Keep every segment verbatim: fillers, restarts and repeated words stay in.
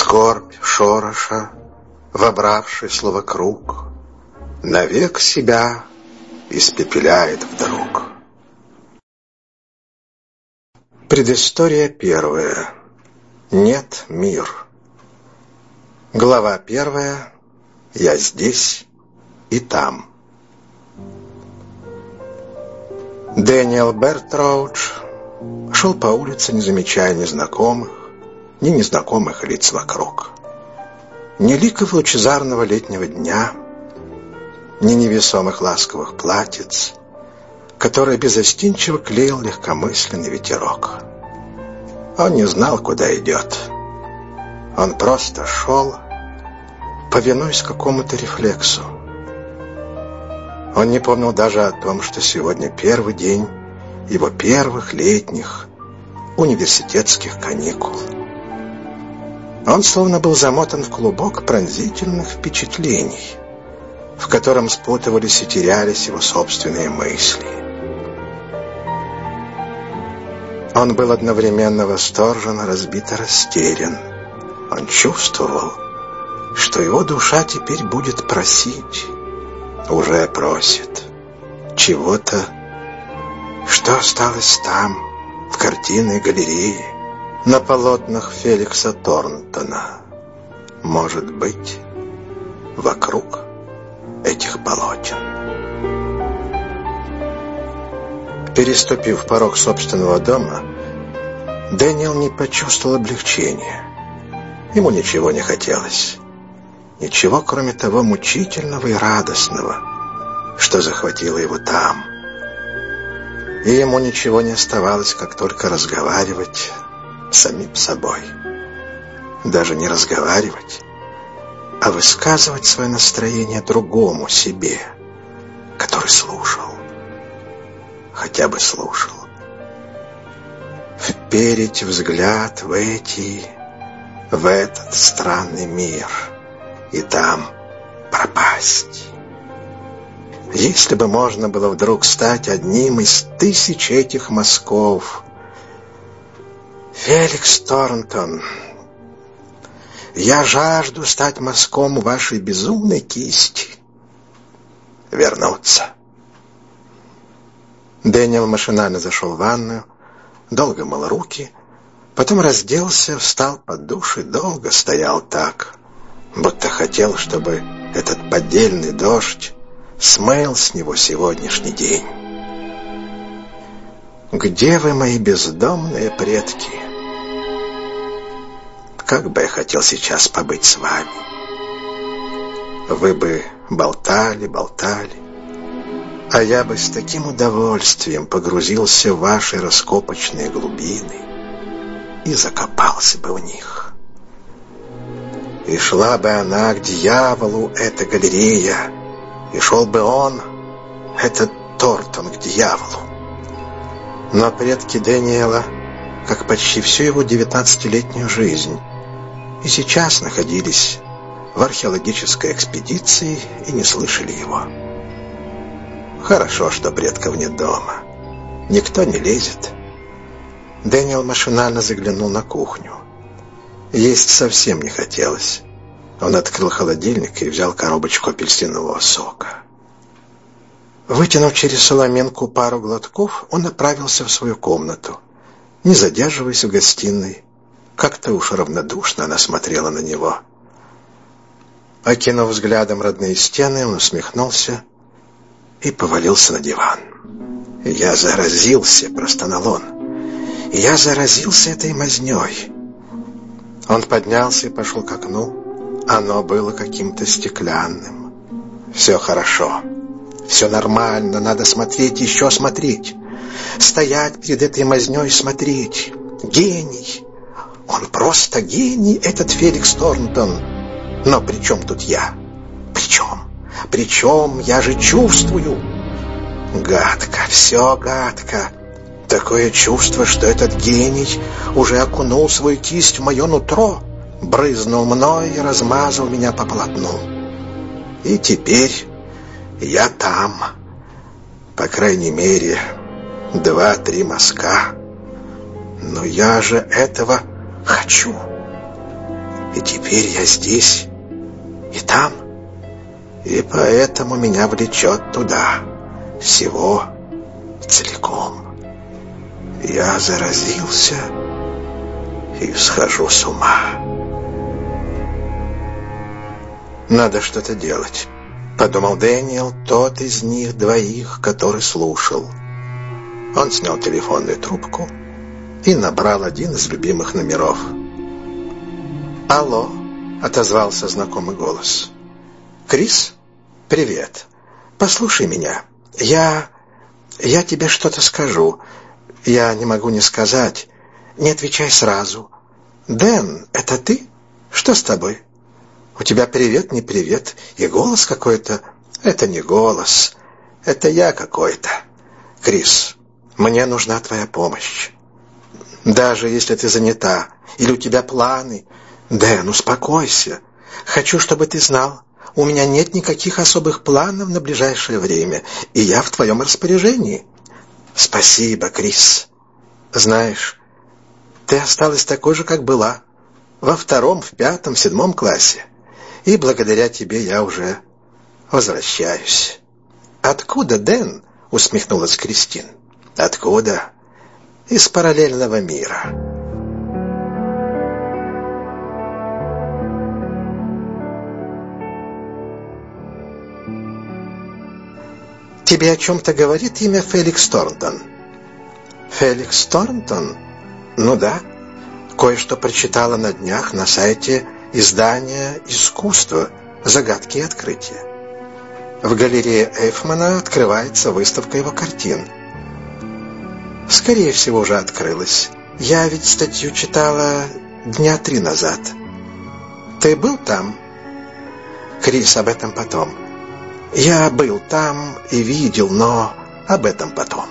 Скорбь шороша, вобравшись вокруг, навек себя испепеляет вдруг. Предыстория первая. Нет, мир. Глава первая. Я здесь и там. Дэниел Бертроудж шел по улице, не замечая незнакомых, ни незнакомых лиц вокруг. Ни ликов лучезарного летнего дня, ни невесомых ласковых платьиц, которые безостенчиво клеил легкомысленный ветерок. Он не знал, куда идет. Он просто шел, повинуясь какому-то рефлексу. Он не помнил даже о том, что сегодня первый день его первых летних университетских каникул. Он словно был замотан в клубок пронзительных впечатлений, в котором спутывались и терялись его собственные мысли. Он был одновременно восторжен, разбит и растерян. Он чувствовал, что его душа теперь будет просить, уже просит, чего-то, что осталось там, в картинной галерее, на полотнах Феликса Торнтона. Может быть, вокруг этих полотен. Переступив порог собственного дома, Дэниел не почувствовал облегчения. Ему ничего не хотелось. Ничего, кроме того мучительного и радостного, что захватило его там. И ему ничего не оставалось, как только разговаривать с самим собой. Даже не разговаривать, а высказывать свое настроение другому себе, который слушал. Хотя бы слушал. Вперить взгляд в эти, в этот странный мир, и там пропасть. Если бы можно было вдруг стать одним из тысяч этих мазков. Феликс Торнтон, я жажду стать мазком вашей безумной кисти. Вернуться. Дэниел машинально зашел в ванную, долго мыл руки, потом разделся, встал под душ и долго стоял так, будто хотел, чтобы этот поддельный дождь смыл с него сегодняшний день. Где вы, мои бездомные предки? Как бы я хотел сейчас побыть с вами. Вы бы болтали, болтали, а я бы с таким удовольствием погрузился в ваши раскопочные глубины и закопался бы в них. И шла бы она к дьяволу, эта галерея, и шел бы он, этот Торнтон, к дьяволу. Но предки Дэниела, как почти всю его девятнадцатилетнюю жизнь, и сейчас находились в археологической экспедиции и не слышали его. Хорошо, что предков нет дома. Никто не лезет. Дэниел машинально заглянул на кухню. Есть совсем не хотелось. Он открыл холодильник и взял коробочку апельсинового сока. Вытянув через соломинку пару глотков, он направился в свою комнату, не задерживаясь в гостиной. Как-то уж равнодушно она смотрела на него. Окинув взглядом родные стены, он усмехнулся и повалился на диван. «Я заразился», — простонал он. «Я заразился этой мазнёй». Он поднялся и пошел к окну. Оно было каким-то стеклянным. «Все хорошо. Все нормально. Надо смотреть, еще смотреть. Стоять перед этой мазнёй и смотреть. Гений. Он просто гений, этот Феликс Торнтон. Но при чем тут я? При чем? Причем я же чувствую. Гадко, все гадко. Такое чувство, что этот гений уже окунул свою кисть в мое нутро, брызнул мной и размазал меня по полотну. И теперь я там. По крайней мере, два-три мазка. Но я же этого хочу. И теперь я здесь и там, и поэтому меня влечет туда, всего целиком. Я заразился и схожу с ума. Надо что-то делать, подумал Дэниел, тот из них двоих, который слушал. Он снял телефонную трубку и набрал один из любимых номеров. «Алло», — отозвался знакомый голос. «Крис? Привет. Послушай меня. Я... я тебе что-то скажу. Я не могу не сказать. Не отвечай сразу. Дэн, это ты? Что с тобой? У тебя привет, не привет, и голос какой-то. Это не голос. Это я какой-то. Крис, мне нужна твоя помощь. Даже если ты занята, или у тебя планы. Дэн, успокойся. Хочу, чтобы ты знал, у меня нет никаких особых планов на ближайшее время, и я в твоем распоряжении. Спасибо, Крис. Знаешь, ты осталась такой же, как была, во втором, в пятом, в седьмом классе, и благодаря тебе я уже возвращаюсь. Откуда, Дэн? Усмехнулась Кристин. Откуда? Из параллельного мира. Тебе о чем-то говорит имя Феликс Торнтон? Феликс Торнтон? Ну да. Кое-что прочитала на днях на сайте издания «Искусство. Загадки и открытия». В галерее Эйфмана открывается выставка его картин. Скорее всего, уже открылась. Я ведь статью читала дня три назад. Ты был там? Крис, об этом потом. Я был там и видел, но об этом потом.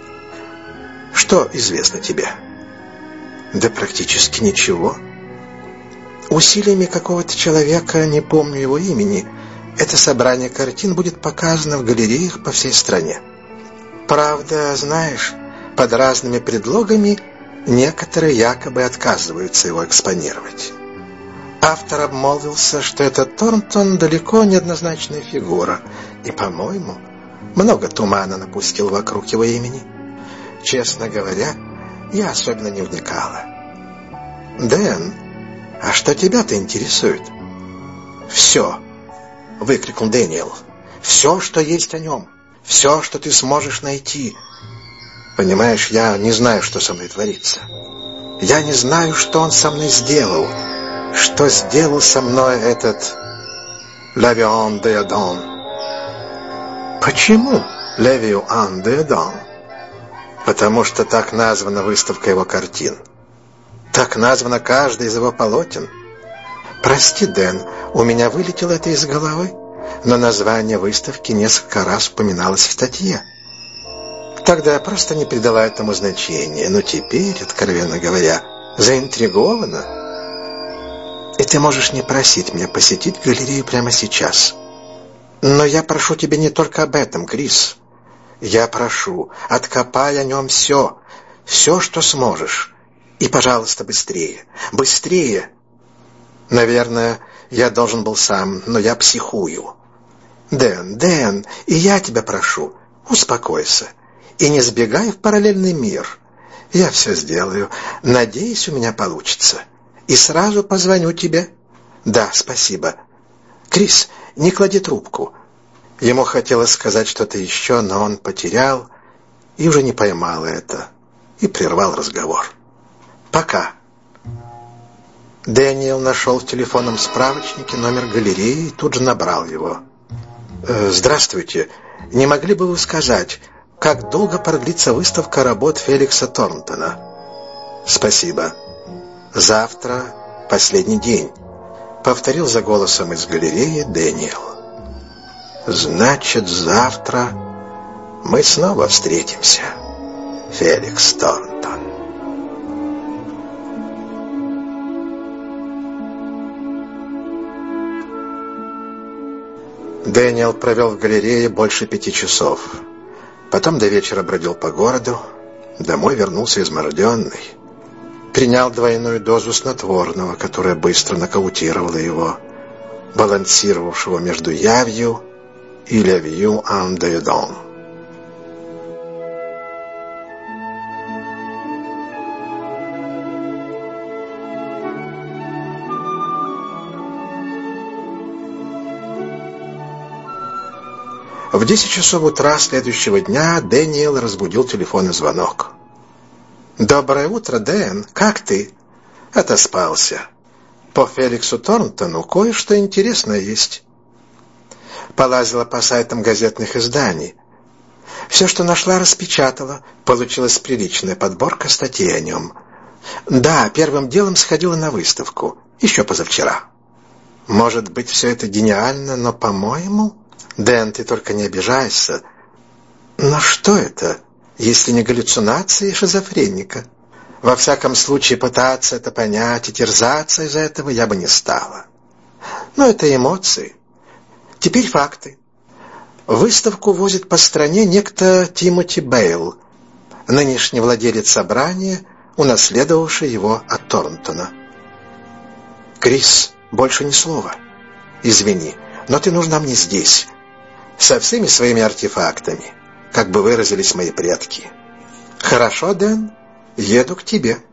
Что известно тебе? Да практически ничего. Усилиями какого-то человека, не помню его имени, это собрание картин будет показано в галереях по всей стране. Правда, знаешь, под разными предлогами некоторые якобы отказываются его экспонировать. Автор обмолвился, что этот Торнтон далеко не однозначная фигура, и, по-моему, много тумана напустил вокруг его имени. Честно говоря, я особенно не вникала. «Дэн, а что тебя-то интересует?» «Все», — выкрикнул Дэниел. «Все, что есть о нем. Все, что ты сможешь найти. Понимаешь, я не знаю, что со мной творится. Я не знаю, что он со мной сделал. Что сделал со мной этот Левиан де Адам?» «Почему Левиан де Адам?» «Потому что так названа выставка его картин. Так названа каждая из его полотен. Прости, Дэн, у меня вылетело это из головы, но название выставки несколько раз упоминалось в статье. Тогда я просто не придала этому значения, но теперь, откровенно говоря, заинтригована. И ты можешь не просить меня посетить галерею прямо сейчас. Но я прошу тебя не только об этом, Крис. Я прошу, откопай о нем все, все, что сможешь. И, пожалуйста, быстрее, быстрее. Наверное, я должен был сам, но я психую. Дэн, Дэн, и я тебя прошу, успокойся и не сбегай в параллельный мир. Я все сделаю, надеюсь, у меня получится. И сразу позвоню тебе. Да, спасибо. Крис, не клади трубку. Ему хотелось сказать что-то еще, но он потерял и уже не поймал это, и прервал разговор. Пока. Дэниел нашел в телефонном справочнике номер галереи и тут же набрал его. «Э, «Здравствуйте. Не могли бы вы сказать, как долго продлится выставка работ Феликса Торнтона?» «Спасибо. Завтра последний день», — повторил за голосом из галереи Дэниел. «Значит, завтра мы снова встретимся, Феликс Торнтон». Дэниел провел в галерее больше пяти часов. Потом до вечера бродил по городу, домой вернулся изможденный. принял двойную дозу снотворного, которое быстро нокаутировало его, балансировавшего между явью и «la vie en dedans». В десять часов утра следующего дня Дэниел разбудил телефонный звонок. «Доброе утро, Дэн. Как ты?» «Отоспался. По Феликсу Торнтону кое-что интересное есть». Полазила по сайтам газетных изданий. Все, что нашла, распечатала. Получилась приличная подборка статей о нем. Да, первым делом сходила на выставку. Еще позавчера. Может быть, все это гениально, но, по-моему... Дэн, ты только не обижайся. Но что это, если не галлюцинации шизофреника? Во всяком случае, пытаться это понять и терзаться из-за этого я бы не стала. Но это эмоции. Теперь факты. Выставку возит по стране некто Тимоти Бейл, нынешний владелец собрания, унаследовавший его от Торнтона. Крис, больше ни слова. Извини, но ты нужна мне здесь, со всеми своими артефактами, как бы выразились мои предки. Хорошо, Дэн, еду к тебе.